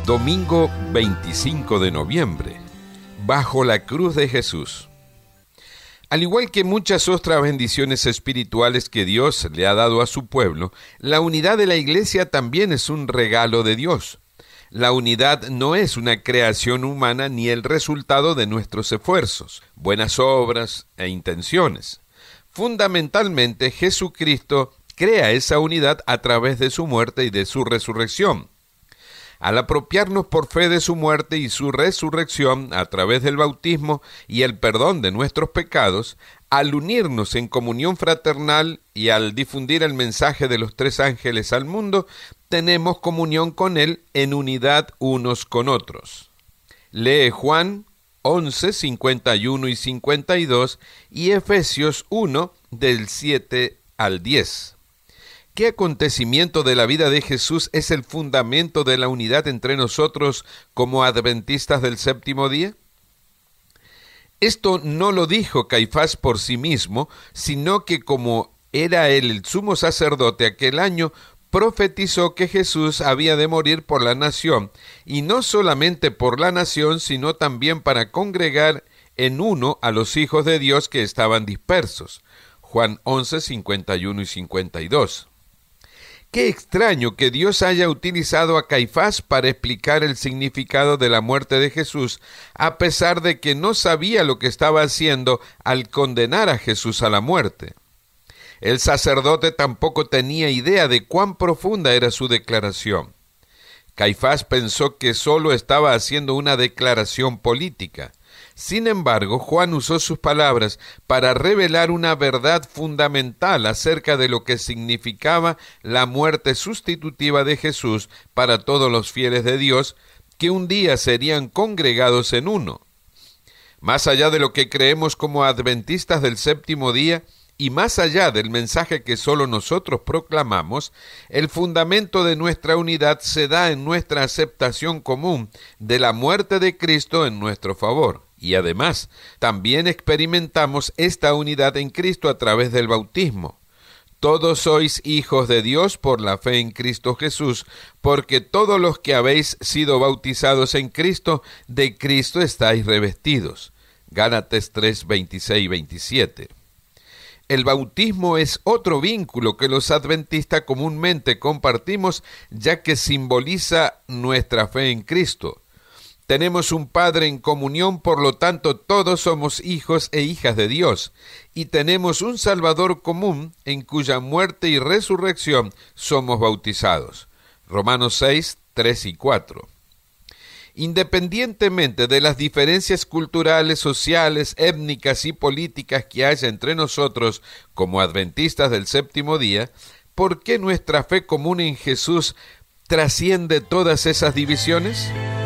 Domingo 25 de noviembre, bajo la cruz de Jesús. Al igual que muchas otras bendiciones espirituales que Dios le ha dado a su pueblo, la unidad de la Iglesia también es un regalo de Dios. La unidad no es una creación humana ni el resultado de nuestros esfuerzos, buenas obras e intenciones. Fundamentalmente, Jesucristo crea esa unidad a través de su muerte y de su resurrección. Al apropiarnos por fe de su muerte y su resurrección a través del bautismo y el perdón de nuestros pecados, al unirnos en comunión fraternal y al difundir el mensaje de los tres ángeles al mundo, tenemos comunión con Él en unidad unos con otros. Lee Juan 11, 51 y 52 y Efesios 1, del 7 al 10. ¿Qué acontecimiento de la vida de Jesús es el fundamento de la unidad entre nosotros como adventistas del séptimo día? Esto no lo dijo Caifás por sí mismo, sino que como era él el sumo sacerdote aquel año, profetizó que Jesús había de morir por la nación, y no solamente por la nación, sino también para congregar en uno a los hijos de Dios que estaban dispersos. Juan 11, 51 y 52. Qué extraño que Dios haya utilizado a Caifás para explicar el significado de la muerte de Jesús, a pesar de que no sabía lo que estaba haciendo al condenar a Jesús a la muerte. El sacerdote tampoco tenía idea de cuán profunda era su declaración. Caifás pensó que solo estaba haciendo una declaración política. Sin embargo, Juan usó sus palabras para revelar una verdad fundamental acerca de lo que significaba la muerte sustitutiva de Jesús para todos los fieles de Dios, que un día serían congregados en uno. Más allá de lo que creemos como adventistas del séptimo día, y más allá del mensaje que solo nosotros proclamamos, el fundamento de nuestra unidad se da en nuestra aceptación común de la muerte de Cristo en nuestro favor. Y además, también experimentamos esta unidad en Cristo a través del bautismo. Todos sois hijos de Dios por la fe en Cristo Jesús, porque todos los que habéis sido bautizados en Cristo, de Cristo estáis revestidos. Gálatas 3, 26 y 27. El bautismo es otro vínculo que los adventistas comúnmente compartimos, ya que simboliza nuestra fe en Cristo. Tenemos un Padre en comunión, por lo tanto todos somos hijos e hijas de Dios, y tenemos un Salvador común en cuya muerte y resurrección somos bautizados. Romanos 6, 3 y 4. Independientemente de las diferencias culturales, sociales, étnicas y políticas que haya entre nosotros como adventistas del séptimo día, ¿por qué nuestra fe común en Jesús trasciende todas esas divisiones?